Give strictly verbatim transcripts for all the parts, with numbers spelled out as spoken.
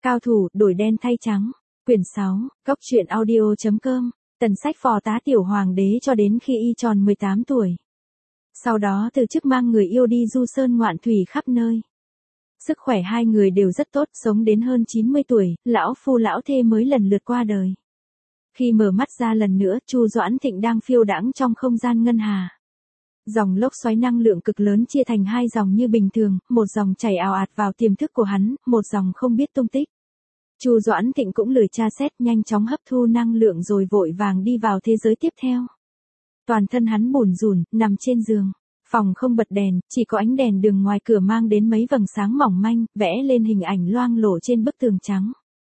Cao thủ, đổi đen thay trắng. Quyển sáu, Cốc truyện audio chấm com. Tần Sách phò tá tiểu hoàng đế cho đến khi y tròn mười tám tuổi. Sau đó từ chức mang người yêu đi du sơn ngoạn thủy khắp nơi. Sức khỏe hai người đều rất tốt, sống đến hơn chín mươi tuổi, lão phu lão thê mới lần lượt qua đời. Khi mở mắt ra lần nữa, Chu Doãn Thịnh đang phiêu đãng trong không gian ngân hà. Dòng lốc xoáy năng lượng cực lớn chia thành hai dòng như bình thường, một dòng chảy ào ạt vào tiềm thức của hắn, một dòng không biết tung tích. Chu Doãn Thịnh cũng lười tra xét, nhanh chóng hấp thu năng lượng rồi vội vàng đi vào thế giới tiếp theo. Toàn thân hắn bủn rủn, nằm trên giường. Phòng không bật đèn, chỉ có ánh đèn đường ngoài cửa mang đến mấy vầng sáng mỏng manh, vẽ lên hình ảnh loang lổ trên bức tường trắng.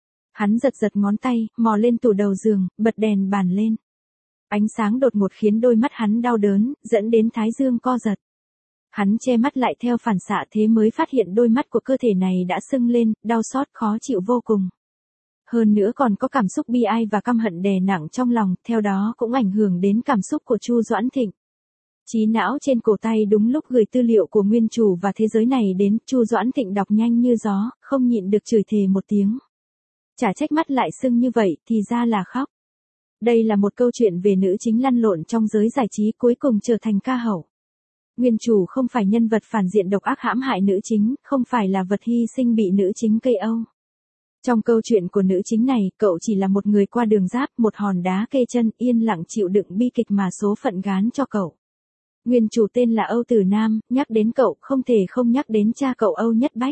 Hắn giật giật ngón tay, mò lên tủ đầu giường, bật đèn bàn lên. Ánh sáng đột ngột khiến đôi mắt hắn đau đớn, dẫn đến thái dương co giật. Hắn che mắt lại theo phản xạ thế mới phát hiện đôi mắt của cơ thể này đã sưng lên, đau xót khó chịu vô cùng. Hơn nữa còn có cảm xúc bi ai và căm hận đè nặng trong lòng, theo đó cũng ảnh hưởng đến cảm xúc của Chu Doãn Thịnh. Trí não trên cổ tay đúng lúc gửi tư liệu của nguyên chủ và thế giới này đến, Chu Doãn Thịnh đọc nhanh như gió, không nhịn được chửi thề một tiếng. Chả trách mắt lại sưng như vậy, thì ra là khóc. Đây là một câu chuyện về nữ chính lăn lộn trong giới giải trí cuối cùng trở thành ca hậu. Nguyên chủ không phải nhân vật phản diện độc ác hãm hại nữ chính, không phải là vật hy sinh bị nữ chính cây âu. Trong câu chuyện của nữ chính này, cậu chỉ là một người qua đường giáp, một hòn đá kê chân, yên lặng chịu đựng bi kịch mà số phận gán cho cậu. Nguyên chủ tên là Âu Tử Nam, nhắc đến cậu không thể không nhắc đến cha cậu Âu Nhất Bách.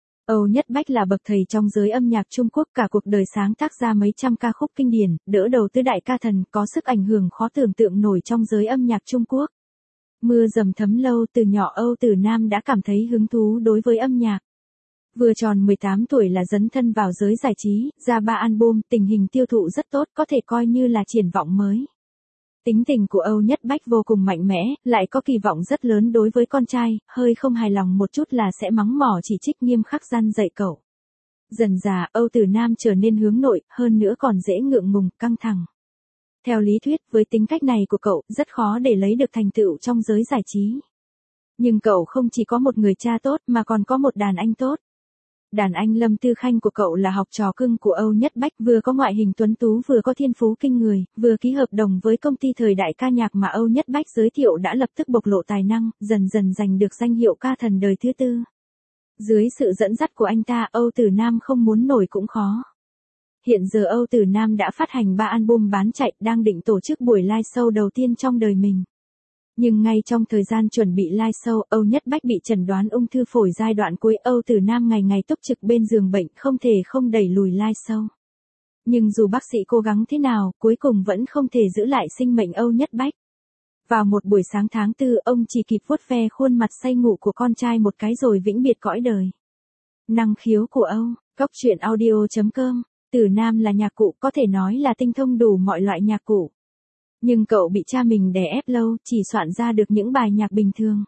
Âu Nhất Bách là bậc thầy trong giới âm nhạc Trung Quốc, cả cuộc đời sáng tác ra mấy trăm ca khúc kinh điển, đỡ đầu tứ đại ca thần, có sức ảnh hưởng khó tưởng tượng nổi trong giới âm nhạc Trung Quốc. Mưa dầm thấm lâu, từ nhỏ Âu Tử Nam đã cảm thấy hứng thú đối với âm nhạc. Vừa tròn mười tám tuổi là dấn thân vào giới giải trí, ra ba album, tình hình tiêu thụ rất tốt, có thể coi như là triển vọng mới. Tính tình của Âu Nhất Bách vô cùng mạnh mẽ, lại có kỳ vọng rất lớn đối với con trai, hơi không hài lòng một chút là sẽ mắng mỏ chỉ trích nghiêm khắc răn dạy cậu. Dần dà, Âu Tử Nam trở nên hướng nội, hơn nữa còn dễ ngượng ngùng, căng thẳng. Theo lý thuyết, với tính cách này của cậu, rất khó để lấy được thành tựu trong giới giải trí. Nhưng cậu không chỉ có một người cha tốt mà còn có một đàn anh tốt. Đàn anh Lâm Tư Khanh của cậu là học trò cưng của Âu Nhất Bách, vừa có ngoại hình tuấn tú vừa có thiên phú kinh người, vừa ký hợp đồng với công ty thời đại ca nhạc mà Âu Nhất Bách giới thiệu đã lập tức bộc lộ tài năng, dần dần giành được danh hiệu ca thần đời thứ tư. Dưới sự dẫn dắt của anh ta, Âu Tử Nam không muốn nổi cũng khó. Hiện giờ Âu Tử Nam đã phát hành ba album bán chạy, đang định tổ chức buổi live show đầu tiên trong đời mình. Nhưng ngay trong thời gian chuẩn bị live show, Âu Nhất Bách bị chẩn đoán ung thư phổi giai đoạn cuối. Âu Tử Nam ngày ngày túc trực bên giường bệnh, không thể không đẩy lùi live show. Nhưng dù bác sĩ cố gắng thế nào, cuối cùng vẫn không thể giữ lại sinh mệnh Âu Nhất Bách. Vào một buổi sáng tháng tư, ông chỉ kịp vuốt ve khuôn mặt say ngủ của con trai một cái rồi vĩnh biệt cõi đời. Năng khiếu của Âu, Cốc truyện audio chấm com. Tử Nam là nhạc cụ, có thể nói là tinh thông đủ mọi loại nhạc cụ. Nhưng cậu bị cha mình đè ép lâu, chỉ soạn ra được những bài nhạc bình thường.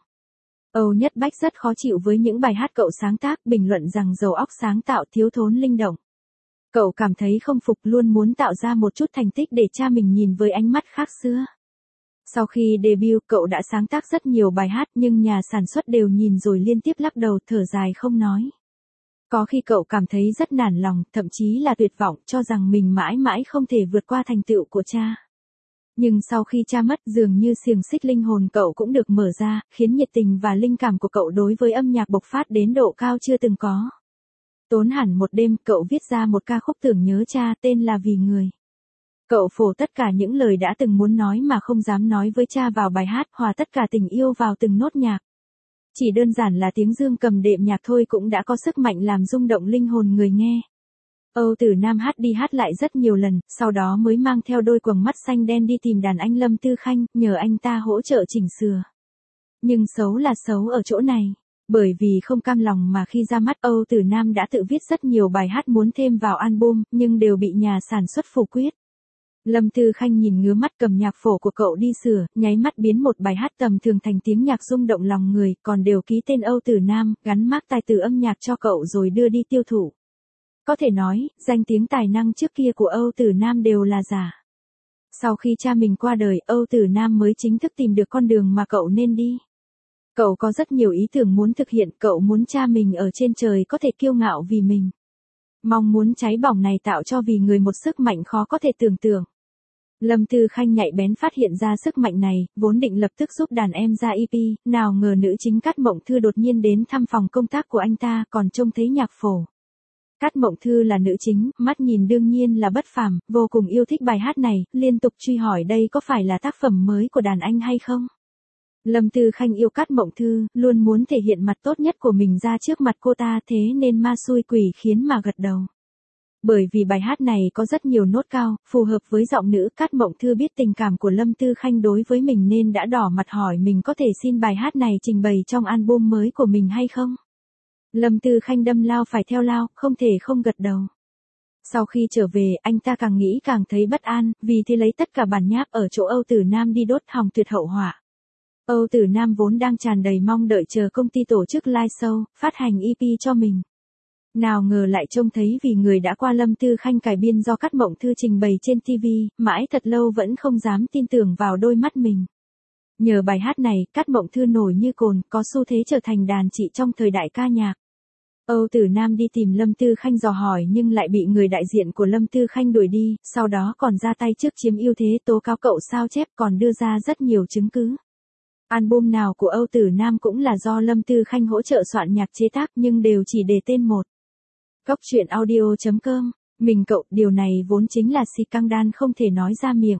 Âu Nhất Bách rất khó chịu với những bài hát cậu sáng tác, bình luận rằng đầu óc sáng tạo thiếu thốn linh động. Cậu cảm thấy không phục, luôn muốn tạo ra một chút thành tích để cha mình nhìn với ánh mắt khác xưa. Sau khi debut, cậu đã sáng tác rất nhiều bài hát nhưng nhà sản xuất đều nhìn rồi liên tiếp lắc đầu thở dài không nói. Có khi cậu cảm thấy rất nản lòng, thậm chí là tuyệt vọng, cho rằng mình mãi mãi không thể vượt qua thành tựu của cha. Nhưng sau khi cha mất, dường như xiềng xích linh hồn cậu cũng được mở ra, khiến nhiệt tình và linh cảm của cậu đối với âm nhạc bộc phát đến độ cao chưa từng có. Tốn hẳn một đêm, cậu viết ra một ca khúc tưởng nhớ cha, tên là Vì Người. Cậu phổ tất cả những lời đã từng muốn nói mà không dám nói với cha vào bài hát, hòa tất cả tình yêu vào từng nốt nhạc. Chỉ đơn giản là tiếng dương cầm đệm nhạc thôi cũng đã có sức mạnh làm rung động linh hồn người nghe. Âu Tử Nam hát đi hát lại rất nhiều lần, sau đó mới mang theo đôi quầng mắt xanh đen đi tìm đàn anh Lâm Tư Khanh, nhờ anh ta hỗ trợ chỉnh sửa. Nhưng xấu là xấu ở chỗ này, bởi vì không cam lòng mà khi ra mắt Âu Tử Nam đã tự viết rất nhiều bài hát muốn thêm vào album, nhưng đều bị nhà sản xuất phủ quyết. Lâm Tư Khanh nhìn ngứa mắt cầm nhạc phổ của cậu đi sửa, nháy mắt biến một bài hát tầm thường thành tiếng nhạc rung động lòng người, còn đều ký tên Âu Tử Nam, gắn mác tài tử âm nhạc cho cậu rồi đưa đi tiêu thụ. Có thể nói, danh tiếng tài năng trước kia của Âu Tử Nam đều là giả. Sau khi cha mình qua đời, Âu Tử Nam mới chính thức tìm được con đường mà cậu nên đi. Cậu có rất nhiều ý tưởng muốn thực hiện, cậu muốn cha mình ở trên trời có thể kiêu ngạo vì mình. Mong muốn cháy bỏng này tạo cho vì người một sức mạnh khó có thể tưởng tượng. Lâm Tư Khanh nhạy bén phát hiện ra sức mạnh này, vốn định lập tức giúp đàn em ra e pê, nào ngờ nữ chính Cát Mộng Thư đột nhiên đến thăm phòng công tác của anh ta, còn trông thấy nhạc phổ. Cát Mộng Thư là nữ chính, mắt nhìn đương nhiên là bất phàm, vô cùng yêu thích bài hát này, liên tục truy hỏi đây có phải là tác phẩm mới của đàn anh hay không. Lâm Tư Khanh yêu Cát Mộng Thư, luôn muốn thể hiện mặt tốt nhất của mình ra trước mặt cô ta, thế nên ma xui quỷ khiến mà gật đầu. Bởi vì bài hát này có rất nhiều nốt cao, phù hợp với giọng nữ, Cát Mộng Thư biết tình cảm của Lâm Tư Khanh đối với mình nên đã đỏ mặt hỏi mình có thể xin bài hát này trình bày trong album mới của mình hay không. Lâm Tư Khanh đâm lao phải theo lao, không thể không gật đầu. Sau khi trở về, anh ta càng nghĩ càng thấy bất an, vì thế lấy tất cả bản nháp ở chỗ Âu Tử Nam đi đốt hòng tuyệt hậu hỏa. Âu Tử Nam vốn đang tràn đầy mong đợi chờ công ty tổ chức live show, phát hành e pê cho mình. Nào ngờ lại trông thấy vì người đã qua Lâm Tư Khanh cải biên do Cát Mộng Thư trình bày trên ti vi, mãi thật lâu vẫn không dám tin tưởng vào đôi mắt mình. Nhờ bài hát này, Cát Mộng Thư nổi như cồn, có xu thế trở thành đàn chị trong thời đại ca nhạc. Âu Tử Nam đi tìm Lâm Tư Khanh dò hỏi nhưng lại bị người đại diện của Lâm Tư Khanh đuổi đi, sau đó còn ra tay trước chiếm ưu thế tố cáo cậu sao chép, còn đưa ra rất nhiều chứng cứ. Album nào của Âu Tử Nam cũng là do Lâm Tư Khanh hỗ trợ soạn nhạc chế tác nhưng đều chỉ để tên một. Cóc truyện audio chấm com, mình cậu, điều này vốn chính là si căng đan không thể nói ra miệng.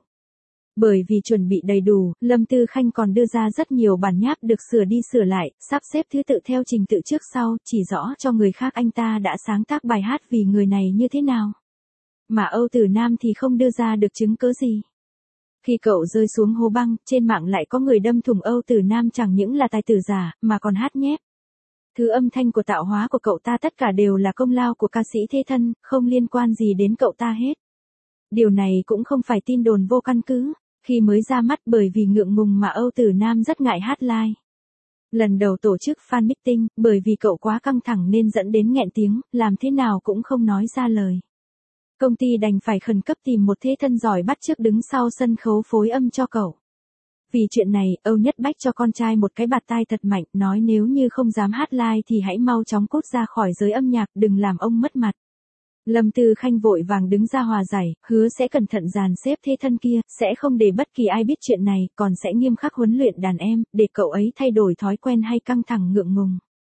Bởi vì chuẩn bị đầy đủ, Lâm Tư Khanh còn đưa ra rất nhiều bản nháp được sửa đi sửa lại, sắp xếp thứ tự theo trình tự trước sau, chỉ rõ cho người khác anh ta đã sáng tác bài hát vì người này như thế nào. Mà Âu Tử Nam thì không đưa ra được chứng cứ gì. Khi cậu rơi xuống hố băng, trên mạng lại có người đâm thủng Âu Tử Nam chẳng những là tài tử giả, mà còn hát nhép. Thứ âm thanh của tạo hóa của cậu ta tất cả đều là công lao của ca sĩ thế thân, không liên quan gì đến cậu ta hết. Điều này cũng không phải tin đồn vô căn cứ, khi mới ra mắt bởi vì ngượng ngùng mà Âu Tử Nam rất ngại hát live. Lần đầu tổ chức fan meeting, bởi vì cậu quá căng thẳng nên dẫn đến nghẹn tiếng, làm thế nào cũng không nói ra lời. Công ty đành phải khẩn cấp tìm một thế thân giỏi bắt chước đứng sau sân khấu phối âm cho cậu. Vì chuyện này, Âu Nhất Bách cho con trai một cái bạt tai thật mạnh, nói nếu như không dám hát live thì hãy mau chóng cút ra khỏi giới âm nhạc, đừng làm ông mất mặt. Lâm Tư Khanh vội vàng đứng ra hòa giải, hứa sẽ cẩn thận dàn xếp thế thân kia, sẽ không để bất kỳ ai biết chuyện này, còn sẽ nghiêm khắc huấn luyện đàn em, để cậu ấy thay đổi thói quen hay căng thẳng ngượng ngùng.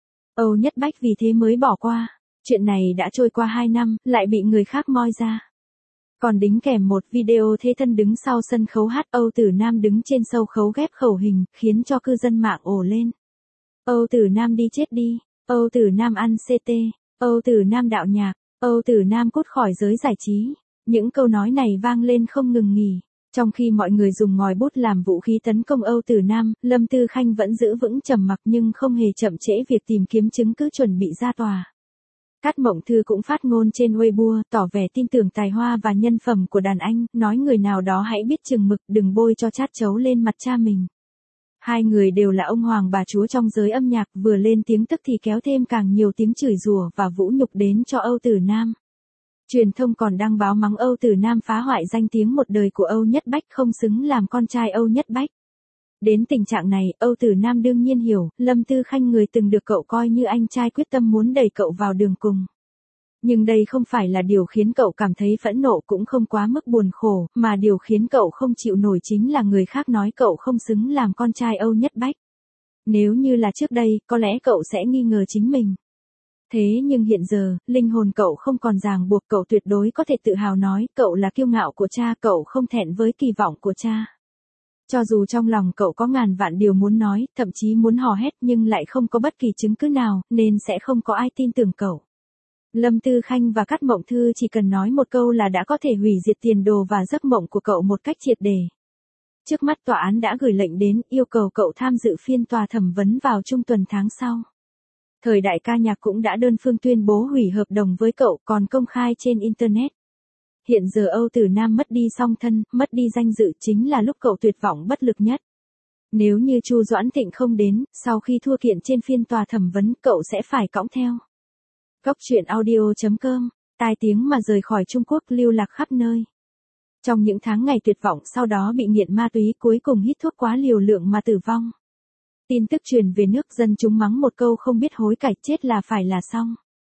Âu Nhất Bách vì thế mới bỏ qua. Chuyện này đã trôi qua hai năm, lại bị người khác moi ra. Còn đính kèm một video thế thân đứng sau sân khấu hát, Âu Tử Nam đứng trên sâu khấu ghép khẩu hình, khiến cho cư dân mạng ồ lên. Âu Tử Nam đi chết đi, Âu Tử Nam ăn xê tê, Âu Tử Nam đạo nhạc, Âu Tử Nam cút khỏi giới giải trí. Những câu nói này vang lên không ngừng nghỉ. Trong khi mọi người dùng ngòi bút làm vũ khí tấn công Âu Tử Nam, Lâm Tư Khanh vẫn giữ vững trầm mặc nhưng không hề chậm trễ việc tìm kiếm chứng cứ chuẩn bị ra tòa. Cát Mộng Thư cũng phát ngôn trên Weibo, tỏ vẻ tin tưởng tài hoa và nhân phẩm của đàn anh, nói người nào đó hãy biết chừng mực, đừng bôi cho chát chấu lên mặt cha mình. Hai người đều là ông hoàng bà chúa trong giới âm nhạc, vừa lên tiếng tức thì kéo thêm càng nhiều tiếng chửi rủa và vũ nhục đến cho Âu Tử Nam. Truyền thông còn đăng báo mắng Âu Tử Nam phá hoại danh tiếng một đời của Âu Nhất Bách, không xứng làm con trai Âu Nhất Bách. Đến tình trạng này, Âu Tử Nam đương nhiên hiểu, Lâm Tư Khanh người từng được cậu coi như anh trai quyết tâm muốn đẩy cậu vào đường cùng. Nhưng đây không phải là điều khiến cậu cảm thấy phẫn nộ, cũng không quá mức buồn khổ, mà điều khiến cậu không chịu nổi chính là người khác nói cậu không xứng làm con trai Âu Nhất Bách. Nếu như là trước đây, có lẽ cậu sẽ nghi ngờ chính mình. Thế nhưng hiện giờ, linh hồn cậu không còn ràng buộc, cậu tuyệt đối có thể tự hào nói, cậu là kiêu ngạo của cha, cậu không thẹn với kỳ vọng của cha. Cho dù trong lòng cậu có ngàn vạn điều muốn nói, thậm chí muốn hò hét nhưng lại không có bất kỳ chứng cứ nào, nên sẽ không có ai tin tưởng cậu. Lâm Tư Khanh và Cát Mộng Thư chỉ cần nói một câu là đã có thể hủy diệt tiền đồ và giấc mộng của cậu một cách triệt để. Trước mắt tòa án đã gửi lệnh đến, yêu cầu cậu tham dự phiên tòa thẩm vấn vào trung tuần tháng sau. Thời đại ca nhạc cũng đã đơn phương tuyên bố hủy hợp đồng với cậu, còn công khai trên Internet. Hiện giờ Âu Tử Nam mất đi song thân, mất đi danh dự, chính là lúc cậu tuyệt vọng bất lực nhất. Nếu như Chu Doãn Thịnh không đến, sau khi thua kiện trên phiên tòa thẩm vấn, cậu sẽ phải cõng theo. Cóc truyện audio chấm com, tai tiếng mà rời khỏi Trung Quốc lưu lạc khắp nơi. Trong những tháng ngày tuyệt vọng sau đó bị nghiện ma túy, cuối cùng hít thuốc quá liều lượng mà tử vong. Tin tức truyền về nước, dân chúng mắng một câu không biết hối cải, chết là phải là xong.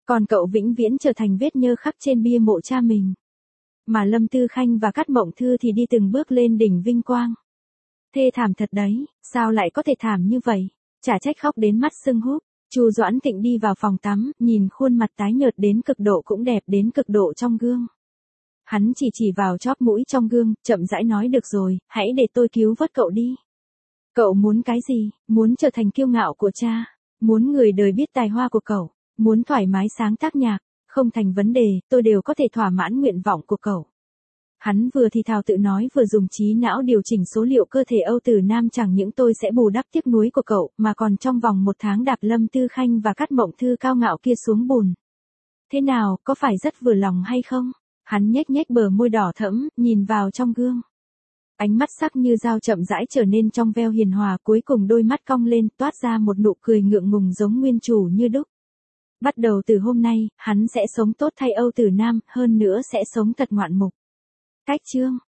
Còn cậu vĩnh viễn trở thành vết nhơ khắc trên bia mộ cha mình. Mà Lâm Tư Khanh và Cát Mộng Thư thì đi từng bước lên đỉnh vinh quang. Thê thảm thật đấy, sao lại có thể thảm như vậy? Chả trách khóc đến mắt sưng húp. Chu Doãn Tịnh đi vào phòng tắm, nhìn khuôn mặt tái nhợt đến cực độ cũng đẹp đến cực độ trong gương. Hắn chỉ chỉ vào chóp mũi trong gương, chậm rãi nói được rồi, hãy để tôi cứu vớt cậu đi. Cậu muốn cái gì? Muốn trở thành kiêu ngạo của cha, muốn người đời biết tài hoa của cậu, muốn thoải mái sáng tác nhạc, không thành vấn đề, tôi đều có thể thỏa mãn nguyện vọng của cậu. Hắn vừa thì thào tự nói vừa dùng trí não điều chỉnh số liệu cơ thể Âu Tử Nam, chẳng những tôi sẽ bù đắp tiếc nuối của cậu, mà còn trong vòng một tháng đạp Lâm Tư Khanh và Cát Mộng Thư cao ngạo kia xuống bùn. Thế nào, có phải rất vừa lòng hay không? Hắn nhếch nhếch bờ môi đỏ thẫm, nhìn vào trong gương. Ánh mắt sắc như dao chậm rãi trở nên trong veo hiền hòa, cuối cùng đôi mắt cong lên, toát ra một nụ cười ngượng ngùng giống nguyên chủ như đúc. Bắt đầu từ hôm nay, hắn sẽ sống tốt thay Âu Tử Nam, hơn nữa sẽ sống thật ngoạn mục. Cách chương